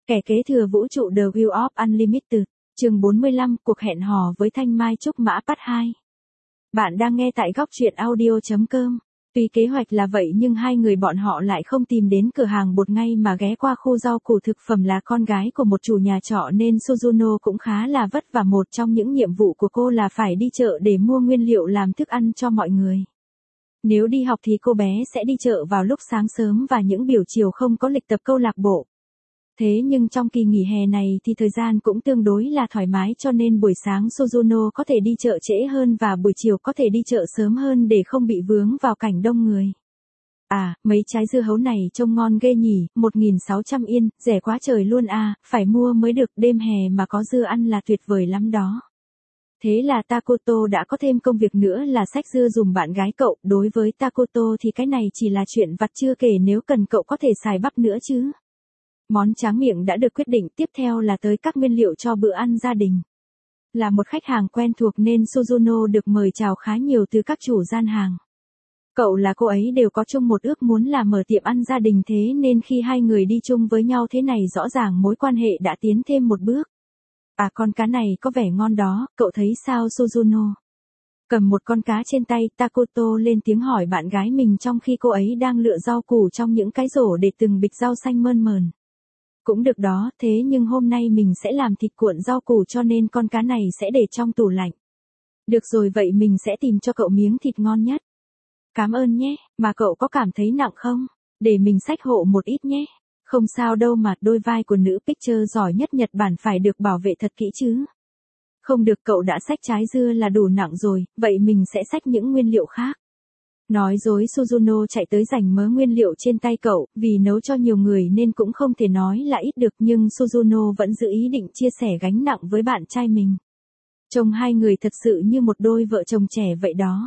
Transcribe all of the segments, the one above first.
Kẻ kế thừa vũ trụ The Wheel of Unlimited, chương 45, cuộc hẹn hò với Thanh Mai Trúc Mã Part 2. Bạn đang nghe tại góc truyện audio.com. Tuy kế hoạch là vậy nhưng hai người bọn họ lại không tìm đến cửa hàng bột ngay mà ghé qua khu rau củ thực phẩm. Là con gái của một chủ nhà trọ nên Suzuno cũng khá là vất vả. Một trong những nhiệm vụ của cô là phải đi chợ để mua nguyên liệu làm thức ăn cho mọi người. Nếu đi học thì cô bé sẽ đi chợ vào lúc sáng sớm và những buổi chiều không có lịch tập câu lạc bộ. Thế nhưng trong kỳ nghỉ hè này thì thời gian cũng tương đối là thoải mái, cho nên buổi sáng Suzuno có thể đi chợ trễ hơn và buổi chiều có thể đi chợ sớm hơn để không bị vướng vào cảnh đông người. À, mấy trái dưa hấu này trông ngon ghê nhỉ, 1.600 yên, rẻ quá trời luôn à, phải mua mới được, đêm hè mà có dưa ăn là tuyệt vời lắm đó. Thế là Takoto đã có thêm công việc nữa là xách dưa dùm bạn gái cậu. Đối với Takoto thì cái này chỉ là chuyện vặt, chưa kể nếu cần cậu có thể xài bắp nữa chứ. Món tráng miệng đã được quyết định, tiếp theo là tới các nguyên liệu cho bữa ăn gia đình. Là một khách hàng quen thuộc nên Suzuno được mời chào khá nhiều từ các chủ gian hàng. Cậu là cô ấy đều có chung một ước muốn là mở tiệm ăn gia đình, thế nên khi hai người đi chung với nhau thế này rõ ràng mối quan hệ đã tiến thêm một bước. À, con cá này có vẻ ngon đó, cậu thấy sao Suzuno? Cầm một con cá trên tay, Takoto lên tiếng hỏi bạn gái mình trong khi cô ấy đang lựa rau củ trong những cái rổ để từng bịch rau xanh mơn mờn. Cũng được đó, thế nhưng hôm nay mình sẽ làm thịt cuộn rau củ cho nên con cá này sẽ để trong tủ lạnh. Được rồi, vậy mình sẽ tìm cho cậu miếng thịt ngon nhất. Cảm ơn nhé, mà cậu có cảm thấy nặng không? Để mình xách hộ một ít nhé. Không sao đâu mà, đôi vai của nữ pitcher giỏi nhất Nhật Bản phải được bảo vệ thật kỹ chứ. Không được, cậu đã xách trái dưa là đủ nặng rồi, vậy mình sẽ xách những nguyên liệu khác. Nói dối, Suzuno chạy tới giành mớ nguyên liệu trên tay cậu, vì nấu cho nhiều người nên cũng không thể nói là ít được, nhưng Suzuno vẫn giữ ý định chia sẻ gánh nặng với bạn trai mình. Trông hai người thật sự như một đôi vợ chồng trẻ vậy đó.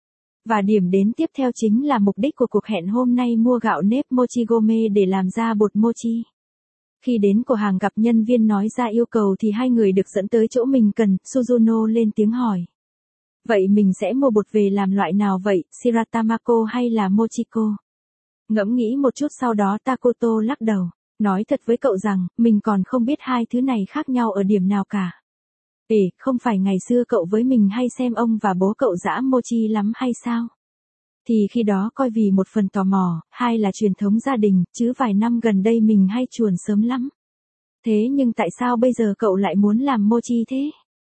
Và điểm đến tiếp theo chính là mục đích của cuộc hẹn hôm nay, mua gạo nếp Mochigome để làm ra bột mochi. Khi đến cửa hàng gặp nhân viên nói ra yêu cầu thì hai người được dẫn tới chỗ mình cần. Suzuno lên tiếng hỏi. Vậy mình sẽ mua bột về làm loại nào vậy, Shiratamako hay là Mochiko? Ngẫm nghĩ một chút sau đó Takoto lắc đầu. Nói thật với cậu rằng, mình còn không biết hai thứ này khác nhau ở điểm nào cả. Không phải ngày xưa cậu với mình hay xem ông và bố cậu giã mochi lắm hay sao? Thì khi đó coi vì một phần tò mò, hai là truyền thống gia đình, chứ vài năm gần đây mình hay chuồn sớm lắm. Thế nhưng tại sao bây giờ cậu lại muốn làm mochi thế?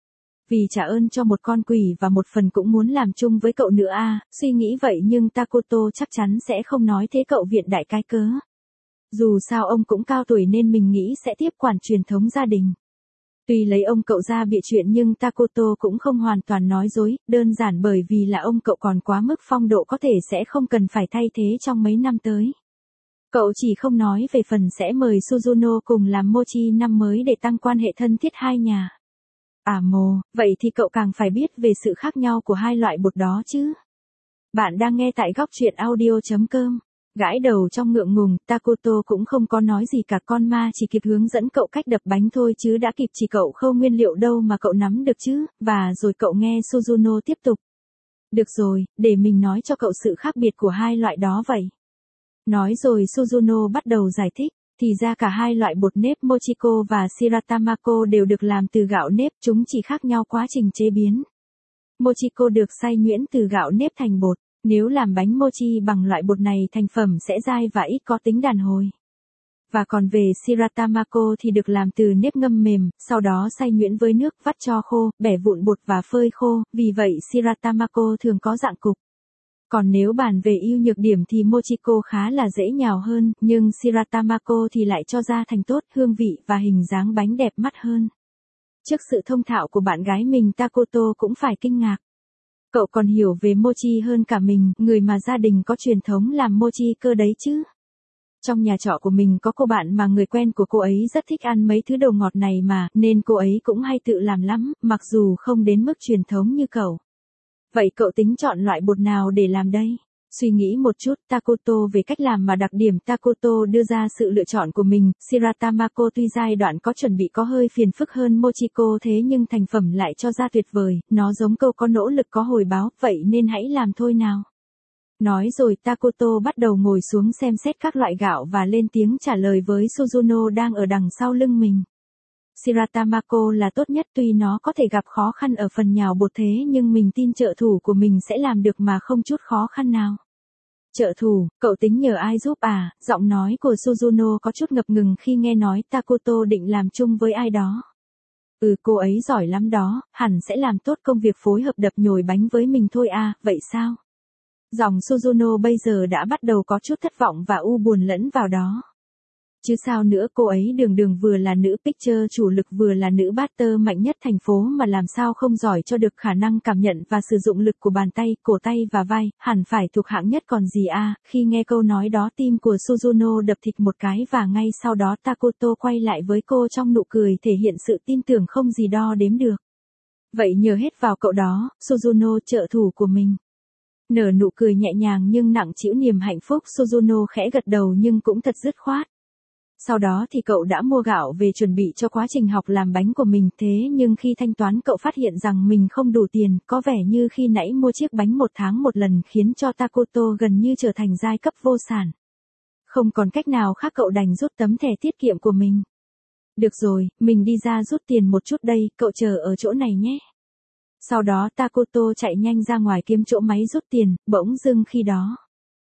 Vì trả ơn cho một con quỷ và một phần cũng muốn làm chung với cậu nữa à, suy nghĩ vậy nhưng Takoto chắc chắn sẽ không nói thế cậu viện đại cái cớ. Dù sao ông cũng cao tuổi nên mình nghĩ sẽ tiếp quản truyền thống gia đình. Tuy lấy ông cậu ra bịa chuyện nhưng Takoto cũng không hoàn toàn nói dối, đơn giản bởi vì là ông cậu còn quá mức phong độ, có thể sẽ không cần phải thay thế trong mấy năm tới. Cậu chỉ không nói về phần sẽ mời Suzuno cùng làm mochi năm mới để tăng quan hệ thân thiết hai nhà. À vậy thì cậu càng phải biết về sự khác nhau của hai loại bột đó chứ. Bạn đang nghe tại góc truyện audio.com. Gãi đầu trong ngượng ngùng, Takoto cũng không có nói gì cả, con ma chỉ kịp hướng dẫn cậu cách đập bánh thôi chứ đã kịp chỉ cậu khâu nguyên liệu đâu mà cậu nắm được chứ, và rồi cậu nghe Suzuno tiếp tục. Được rồi, để mình nói cho cậu sự khác biệt của hai loại đó vậy. Nói rồi Suzuno bắt đầu giải thích. Thì ra cả hai loại bột nếp Mochiko và Shiratamako đều được làm từ gạo nếp, chúng chỉ khác nhau quá trình chế biến. Mochiko được xay nhuyễn từ gạo nếp thành bột. Nếu làm bánh mochi bằng loại bột này thành phẩm sẽ dai và ít có tính đàn hồi. Và còn về Shiratamako thì được làm từ nếp ngâm mềm, sau đó xay nhuyễn với nước, vắt cho khô, bẻ vụn bột và phơi khô, vì vậy Shiratamako thường có dạng cục. Còn nếu bàn về ưu nhược điểm thì Mochiko khá là dễ nhào hơn, nhưng Shiratamako thì lại cho ra thành tốt, hương vị và hình dáng bánh đẹp mắt hơn. Trước sự thông thạo của bạn gái mình, Takoto cũng phải kinh ngạc. Cậu còn hiểu về mochi hơn cả mình, người mà gia đình có truyền thống làm mochi cơ đấy chứ. Trong nhà trọ của mình có cô bạn mà người quen của cô ấy rất thích ăn mấy thứ đồ ngọt này mà, nên cô ấy cũng hay tự làm lắm, mặc dù không đến mức truyền thống như cậu. Vậy cậu tính chọn loại bột nào để làm đây? Suy nghĩ một chút, Takoto về cách làm mà đặc điểm Takoto đưa ra sự lựa chọn của mình. Shiratamako tuy giai đoạn có chuẩn bị có hơi phiền phức hơn Mochiko, thế nhưng thành phẩm lại cho ra tuyệt vời, nó giống câu có nỗ lực có hồi báo, vậy nên hãy làm thôi nào. Nói rồi Takuto bắt đầu ngồi xuống xem xét các loại gạo và lên tiếng trả lời với Suzuno đang ở đằng sau lưng mình. Shiratamako là tốt nhất, tuy nó có thể gặp khó khăn ở phần nhào bột thế nhưng mình tin trợ thủ của mình sẽ làm được mà không chút khó khăn nào. Trợ thủ, cậu tính nhờ ai giúp à? Giọng nói của Suzuno có chút ngập ngừng khi nghe nói Takuto định làm chung với ai đó. Cô ấy giỏi lắm đó, hẳn sẽ làm tốt công việc phối hợp đập nhồi bánh với mình thôi à, vậy sao? Giọng Suzuno bây giờ đã bắt đầu có chút thất vọng và u buồn lẫn vào đó. Chứ sao nữa, cô ấy đường đường vừa là nữ pitcher chủ lực vừa là nữ batter mạnh nhất thành phố mà làm sao không giỏi cho được khả năng cảm nhận và sử dụng lực của bàn tay, cổ tay và vai, hẳn phải thuộc hạng nhất còn gì à. Khi nghe câu nói đó tim của Suzuno đập thịt một cái và ngay sau đó Takuto quay lại với cô trong nụ cười thể hiện sự tin tưởng không gì đo đếm được. Vậy nhờ hết vào cậu đó, Suzuno, trợ thủ của mình. Nở nụ cười nhẹ nhàng nhưng nặng trĩu niềm hạnh phúc, Suzuno khẽ gật đầu nhưng cũng thật dứt khoát. Sau đó thì cậu đã mua gạo về chuẩn bị cho quá trình học làm bánh của mình, thế nhưng khi thanh toán cậu phát hiện rằng mình không đủ tiền, có vẻ như khi nãy mua chiếc bánh 1 tháng một lần khiến cho Takuto gần như trở thành giai cấp vô sản. Không còn cách nào khác cậu đành rút tấm thẻ tiết kiệm của mình. Được rồi, mình đi ra rút tiền một chút đây, cậu chờ ở chỗ này nhé. Sau đó Takuto chạy nhanh ra ngoài kiếm chỗ máy rút tiền, bỗng dưng khi đó.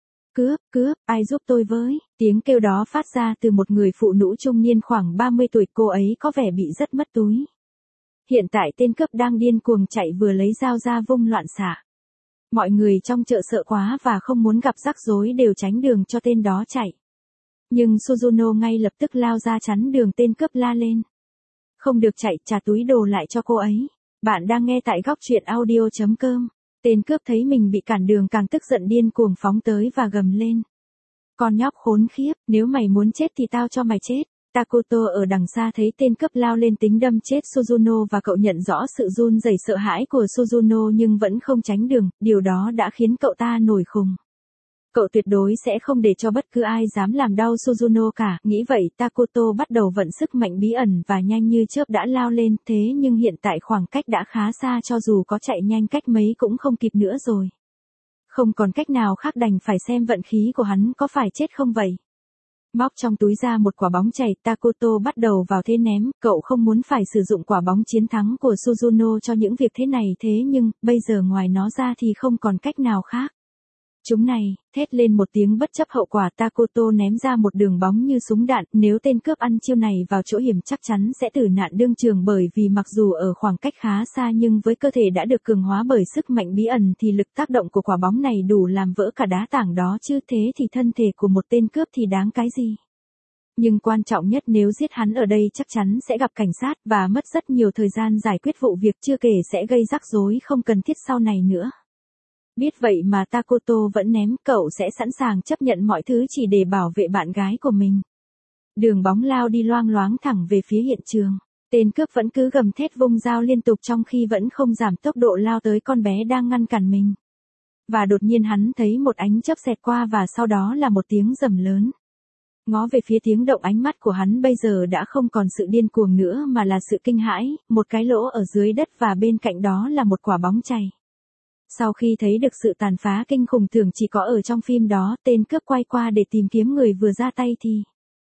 Cướp, ai giúp tôi với? Tiếng kêu đó phát ra từ một người phụ nữ trung niên khoảng 30 tuổi, cô ấy có vẻ bị rất mất túi. Hiện tại tên cướp đang điên cuồng chạy vừa lấy dao ra vung loạn xạ. Mọi người trong chợ sợ quá và không muốn gặp rắc rối đều tránh đường cho tên đó chạy. Nhưng Suzuno ngay lập tức lao ra chắn đường, tên cướp la lên. Không được chạy, trả túi đồ lại cho cô ấy. Bạn đang nghe tại góc truyện audio.com. Tên cướp thấy mình bị cản đường càng tức giận điên cuồng phóng tới và gầm lên. Con nhóc khốn khiếp, nếu mày muốn chết thì tao cho mày chết. Takuto ở đằng xa thấy tên cướp lao lên tính đâm chết Suzuno và cậu nhận rõ sự run rẩy sợ hãi của Suzuno nhưng vẫn không tránh đường, điều đó đã khiến cậu ta nổi khùng. Cậu tuyệt đối sẽ không để cho bất cứ ai dám làm đau Suzuno cả. Nghĩ vậy Takuto bắt đầu vận sức mạnh bí ẩn và nhanh như chớp đã lao lên, thế nhưng hiện tại khoảng cách đã khá xa, cho dù có chạy nhanh cách mấy cũng không kịp nữa rồi. Không còn cách nào khác, đành phải xem vận khí của hắn có phải chết không vậy. Móc trong túi ra một quả bóng chày, Takuto bắt đầu vào thế ném, cậu không muốn phải sử dụng quả bóng chiến thắng của Suzuno cho những việc thế này, thế nhưng, bây giờ ngoài nó ra thì không còn cách nào khác. Chúng này, thét lên một tiếng bất chấp hậu quả, Takuto ném ra một đường bóng như súng đạn, nếu tên cướp ăn chiêu này vào chỗ hiểm chắc chắn sẽ tử nạn đương trường, bởi vì mặc dù ở khoảng cách khá xa nhưng với cơ thể đã được cường hóa bởi sức mạnh bí ẩn thì lực tác động của quả bóng này đủ làm vỡ cả đá tảng đó chứ, thế thì thân thể của một tên cướp thì đáng cái gì. Nhưng quan trọng nhất, nếu giết hắn ở đây chắc chắn sẽ gặp cảnh sát và mất rất nhiều thời gian giải quyết vụ việc, chưa kể sẽ gây rắc rối không cần thiết sau này nữa. Biết vậy mà Takuto vẫn ném, cậu sẽ sẵn sàng chấp nhận mọi thứ chỉ để bảo vệ bạn gái của mình. Đường bóng lao đi loang loáng thẳng về phía hiện trường. Tên cướp vẫn cứ gầm thét vung dao liên tục trong khi vẫn không giảm tốc độ lao tới con bé đang ngăn cản mình. Và đột nhiên hắn thấy một ánh chớp xẹt qua và sau đó là một tiếng rầm lớn. Ngó về phía tiếng động, ánh mắt của hắn bây giờ đã không còn sự điên cuồng nữa mà là sự kinh hãi, một cái lỗ ở dưới đất và bên cạnh đó là một quả bóng chày. Sau khi thấy được sự tàn phá kinh khủng thường chỉ có ở trong phim đó, tên cướp quay qua để tìm kiếm người vừa ra tay thì...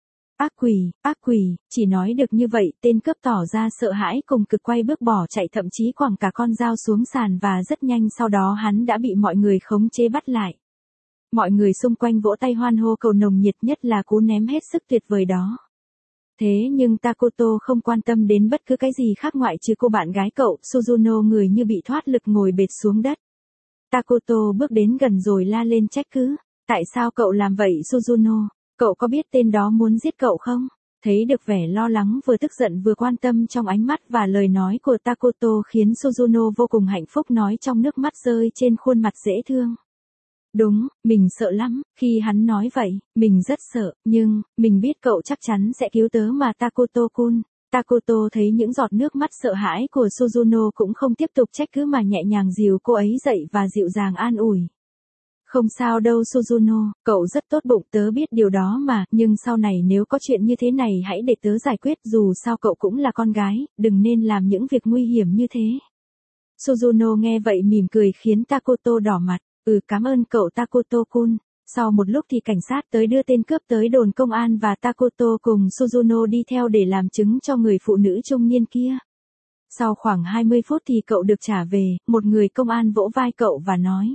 Ác quỷ, chỉ nói được như vậy, tên cướp tỏ ra sợ hãi cùng cực quay bước bỏ chạy, thậm chí quẳng cả con dao xuống sàn và rất nhanh sau đó hắn đã bị mọi người khống chế bắt lại. Mọi người xung quanh vỗ tay hoan hô cầu nồng nhiệt, nhất là cú ném hết sức tuyệt vời đó. Thế nhưng Takuto không quan tâm đến bất cứ cái gì khác ngoại trừ cô bạn gái cậu, Suzuno, người như bị thoát lực ngồi bệt xuống đất. Takuto bước đến gần rồi la lên trách cứ. Tại sao cậu làm vậy Suzuno? Cậu có biết tên đó muốn giết cậu không? Thấy được vẻ lo lắng vừa tức giận vừa quan tâm trong ánh mắt và lời nói của Takuto khiến Suzuno vô cùng hạnh phúc, nói trong nước mắt rơi trên khuôn mặt dễ thương. Đúng, mình sợ lắm, khi hắn nói vậy, mình rất sợ, nhưng, mình biết cậu chắc chắn sẽ cứu tớ mà Takuto-kun. Takuto thấy những giọt nước mắt sợ hãi của Suzuno cũng không tiếp tục trách cứ mà nhẹ nhàng dìu cô ấy dậy và dịu dàng an ủi. Không sao đâu Suzuno, cậu rất tốt bụng, tớ biết điều đó mà, nhưng sau này nếu có chuyện như thế này hãy để tớ giải quyết, dù sao cậu cũng là con gái, đừng nên làm những việc nguy hiểm như thế. Suzuno nghe vậy mỉm cười khiến Takuto đỏ mặt. Cảm ơn cậu Takoto-kun. Sau một lúc thì cảnh sát tới đưa tên cướp tới đồn công an và Takoto cùng Suzuno đi theo để làm chứng cho người phụ nữ trung niên kia. Sau khoảng 20 phút thì cậu được trả về, một người công an vỗ vai cậu và nói.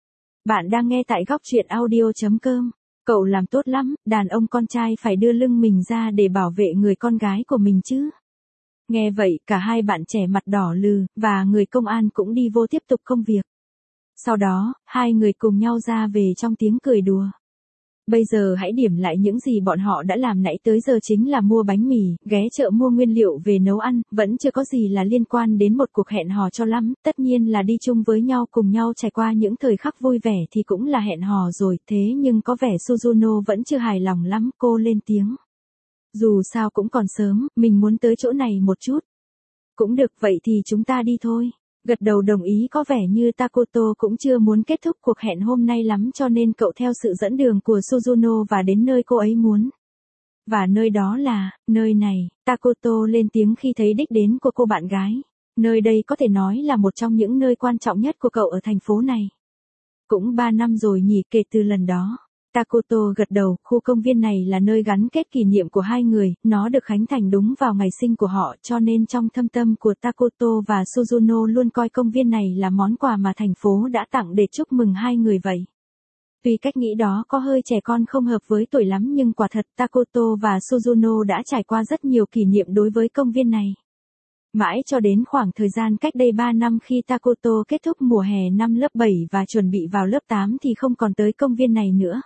Bạn đang nghe tại góc truyện audio.com. Cậu làm tốt lắm, đàn ông con trai phải đưa lưng mình ra để bảo vệ người con gái của mình chứ. Nghe vậy, cả hai bạn trẻ mặt đỏ lừ, và người công an cũng đi vô tiếp tục công việc. Sau đó, hai người cùng nhau ra về trong tiếng cười đùa. Bây giờ hãy điểm lại những gì bọn họ đã làm nãy tới giờ, chính là mua bánh mì, ghé chợ mua nguyên liệu về nấu ăn, vẫn chưa có gì là liên quan đến một cuộc hẹn hò cho lắm, tất nhiên là đi chung với nhau cùng nhau trải qua những thời khắc vui vẻ thì cũng là hẹn hò rồi, thế nhưng có vẻ Suzuno vẫn chưa hài lòng lắm, cô lên tiếng. Dù sao cũng còn sớm, mình muốn tới chỗ này một chút. Cũng được, vậy thì chúng ta đi thôi. Gật đầu đồng ý, có vẻ như Takoto cũng chưa muốn kết thúc cuộc hẹn hôm nay lắm cho nên cậu theo sự dẫn đường của Suzuno và đến nơi cô ấy muốn. Và nơi đó là, nơi này, Takoto lên tiếng khi thấy đích đến của cô bạn gái. Nơi đây có thể nói là một trong những nơi quan trọng nhất của cậu ở thành phố này. Cũng 3 năm rồi nhỉ kể từ lần đó. Takoto gật đầu, khu công viên này là nơi gắn kết kỷ niệm của hai người, nó được khánh thành đúng vào ngày sinh của họ cho nên trong thâm tâm của Takoto và Suzuno luôn coi công viên này là món quà mà thành phố đã tặng để chúc mừng hai người vậy. Tuy cách nghĩ đó có hơi trẻ con không hợp với tuổi lắm nhưng quả thật Takoto và Suzuno đã trải qua rất nhiều kỷ niệm đối với công viên này. Mãi cho đến khoảng thời gian cách đây 3 năm khi Takoto kết thúc mùa hè năm lớp 7 và chuẩn bị vào lớp 8 thì không còn tới công viên này nữa.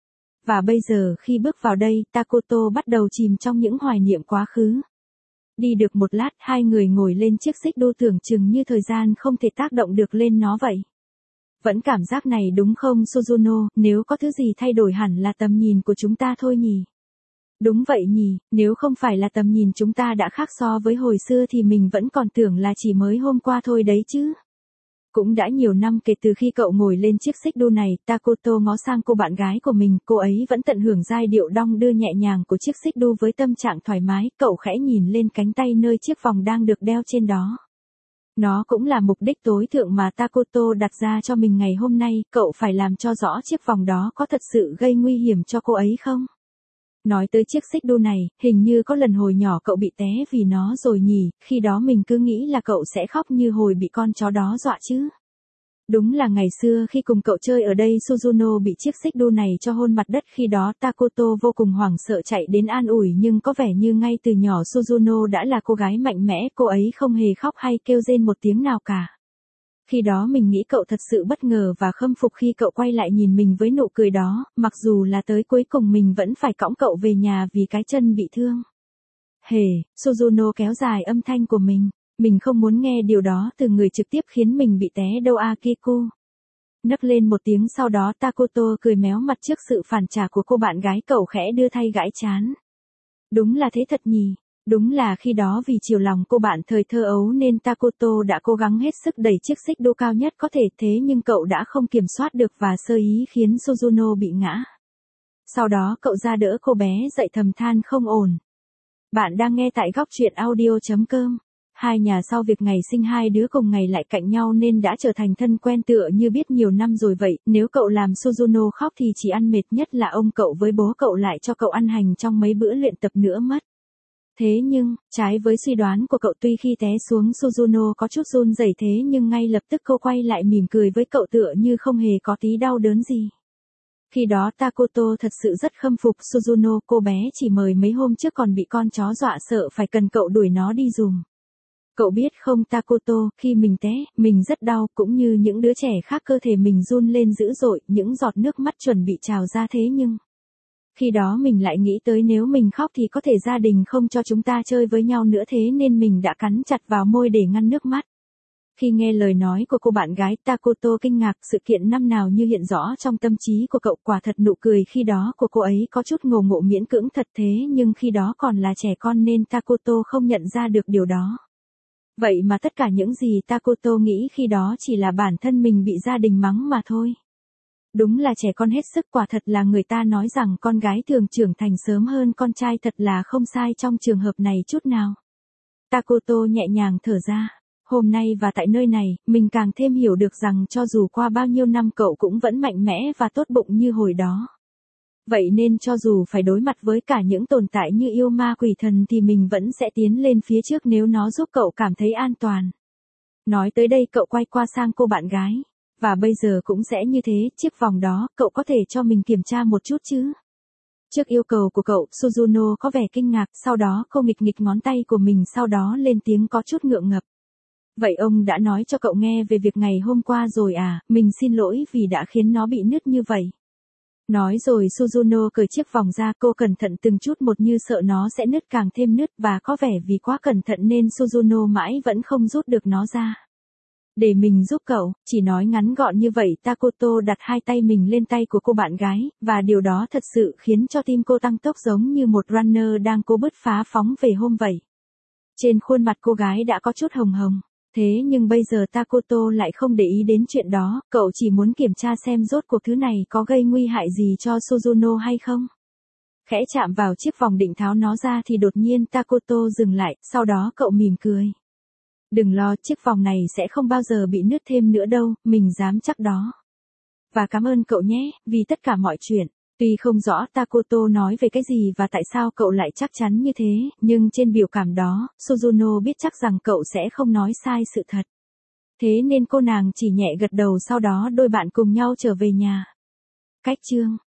Và bây giờ khi bước vào đây, Takoto bắt đầu chìm trong những hoài niệm quá khứ. Đi được một lát, hai người ngồi lên chiếc xích đu tưởng chừng như thời gian không thể tác động được lên nó vậy. Vẫn cảm giác này đúng không Suzuno, nếu có thứ gì thay đổi hẳn là tầm nhìn của chúng ta thôi nhỉ? Đúng vậy nhỉ, nếu không phải là tầm nhìn chúng ta đã khác so với hồi xưa thì mình vẫn còn tưởng là chỉ mới hôm qua thôi đấy chứ. Cũng đã nhiều năm kể từ khi cậu ngồi lên chiếc xích đu này, Takoto ngó sang cô bạn gái của mình, cô ấy vẫn tận hưởng giai điệu đong đưa nhẹ nhàng của chiếc xích đu với tâm trạng thoải mái, cậu khẽ nhìn lên cánh tay nơi chiếc vòng đang được đeo trên đó. Nó cũng là mục đích tối thượng mà Takoto đặt ra cho mình ngày hôm nay, cậu phải làm cho rõ chiếc vòng đó có thật sự gây nguy hiểm cho cô ấy không? Nói tới chiếc xích đu này, hình như có lần hồi nhỏ cậu bị té vì nó rồi nhỉ, khi đó mình cứ nghĩ là cậu sẽ khóc như hồi bị con chó đó dọa chứ. Đúng là ngày xưa khi cùng cậu chơi ở đây Suzuno bị chiếc xích đu này cho hôn mặt đất, khi đó Takoto vô cùng hoảng sợ chạy đến an ủi nhưng có vẻ như ngay từ nhỏ Suzuno đã là cô gái mạnh mẽ, cô ấy không hề khóc hay kêu rên một tiếng nào cả. Khi đó mình nghĩ cậu thật sự bất ngờ và khâm phục khi cậu quay lại nhìn mình với nụ cười đó, mặc dù là tới cuối cùng mình vẫn phải cõng cậu về nhà vì cái chân bị thương. Hề, Suzuno kéo dài âm thanh của mình không muốn nghe điều đó từ người trực tiếp khiến mình bị té đâu Akiku. Nấc lên một tiếng sau đó Takoto cười méo mặt trước sự phản trả của cô bạn gái, cậu khẽ đưa tay gãi trán. Đúng là thế thật nhỉ. Đúng là khi đó vì chiều lòng cô bạn thời thơ ấu nên Takoto đã cố gắng hết sức đẩy chiếc xích đu cao nhất có thể, thế nhưng cậu đã không kiểm soát được và sơ ý khiến Suzuno bị ngã. Sau đó cậu ra đỡ cô bé dậy thầm than không ổn. Bạn đang nghe tại góc truyện audio.com. Hai nhà sau việc ngày sinh hai đứa cùng ngày lại cạnh nhau nên đã trở thành thân quen tựa như biết nhiều năm rồi vậy, nếu cậu làm Suzuno khóc thì chỉ ăn mệt nhất là ông cậu với bố cậu lại cho cậu ăn hành trong mấy bữa luyện tập nữa mất. Thế nhưng, trái với suy đoán của cậu, tuy khi té xuống Suzuno có chút run rẩy thế nhưng ngay lập tức cô quay lại mỉm cười với cậu tựa như không hề có tí đau đớn gì. Khi đó Takoto thật sự rất khâm phục Suzuno, cô bé chỉ mới mấy hôm trước còn bị con chó dọa sợ phải cần cậu đuổi nó đi giùm. Cậu biết không Takoto, khi mình té, mình rất đau, cũng như những đứa trẻ khác cơ thể mình run lên dữ dội, những giọt nước mắt chuẩn bị trào ra thế nhưng... Khi đó mình lại nghĩ tới nếu mình khóc thì có thể gia đình không cho chúng ta chơi với nhau nữa, thế nên mình đã cắn chặt vào môi để ngăn nước mắt. Khi nghe lời nói của cô bạn gái, Takoto kinh ngạc, sự kiện năm nào như hiện rõ trong tâm trí của cậu, quả thật nụ cười khi đó của cô ấy có chút ngổ ngộ miễn cưỡng thật, thế nhưng khi đó còn là trẻ con nên Takoto không nhận ra được điều đó. Vậy mà tất cả những gì Takoto nghĩ khi đó chỉ là bản thân mình bị gia đình mắng mà thôi. Đúng là trẻ con hết sức, quả thật là người ta nói rằng con gái thường trưởng thành sớm hơn con trai, thật là không sai trong trường hợp này chút nào. Takoto nhẹ nhàng thở ra. Hôm nay và tại nơi này, mình càng thêm hiểu được rằng cho dù qua bao nhiêu năm cậu cũng vẫn mạnh mẽ và tốt bụng như hồi đó. Vậy nên cho dù phải đối mặt với cả những tồn tại như yêu ma quỷ thần thì mình vẫn sẽ tiến lên phía trước nếu nó giúp cậu cảm thấy an toàn. Nói tới đây cậu quay qua sang cô bạn gái. Và bây giờ cũng sẽ như thế, chiếc vòng đó, cậu có thể cho mình kiểm tra một chút chứ? Trước yêu cầu của cậu, Suzuno có vẻ kinh ngạc, sau đó cô nghịch nghịch ngón tay của mình sau đó lên tiếng có chút ngượng ngập. Vậy ông đã nói cho cậu nghe về việc ngày hôm qua rồi à, mình xin lỗi vì đã khiến nó bị nứt như vậy. Nói rồi Suzuno cởi chiếc vòng ra, cô cẩn thận từng chút một như sợ nó sẽ nứt càng thêm nứt và có vẻ vì quá cẩn thận nên Suzuno mãi vẫn không rút được nó ra. Để mình giúp cậu, chỉ nói ngắn gọn như vậy Takoto đặt hai tay mình lên tay của cô bạn gái, và điều đó thật sự khiến cho tim cô tăng tốc giống như một runner đang cố bứt phá phóng về hôm vậy. Trên khuôn mặt cô gái đã có chút hồng hồng. Thế nhưng bây giờ Takoto lại không để ý đến chuyện đó, cậu chỉ muốn kiểm tra xem rốt cuộc thứ này có gây nguy hại gì cho Suzuno hay không. Khẽ chạm vào chiếc vòng định tháo nó ra thì đột nhiên Takoto dừng lại, sau đó cậu mỉm cười. Đừng lo, chiếc vòng này sẽ không bao giờ bị nứt thêm nữa đâu, mình dám chắc đó. Và cảm ơn cậu nhé, vì tất cả mọi chuyện. Tuy không rõ Takoto nói về cái gì và tại sao cậu lại chắc chắn như thế, nhưng trên biểu cảm đó, Suzuno biết chắc rằng cậu sẽ không nói sai sự thật. Thế nên cô nàng chỉ nhẹ gật đầu, sau đó đôi bạn cùng nhau trở về nhà. Cách chương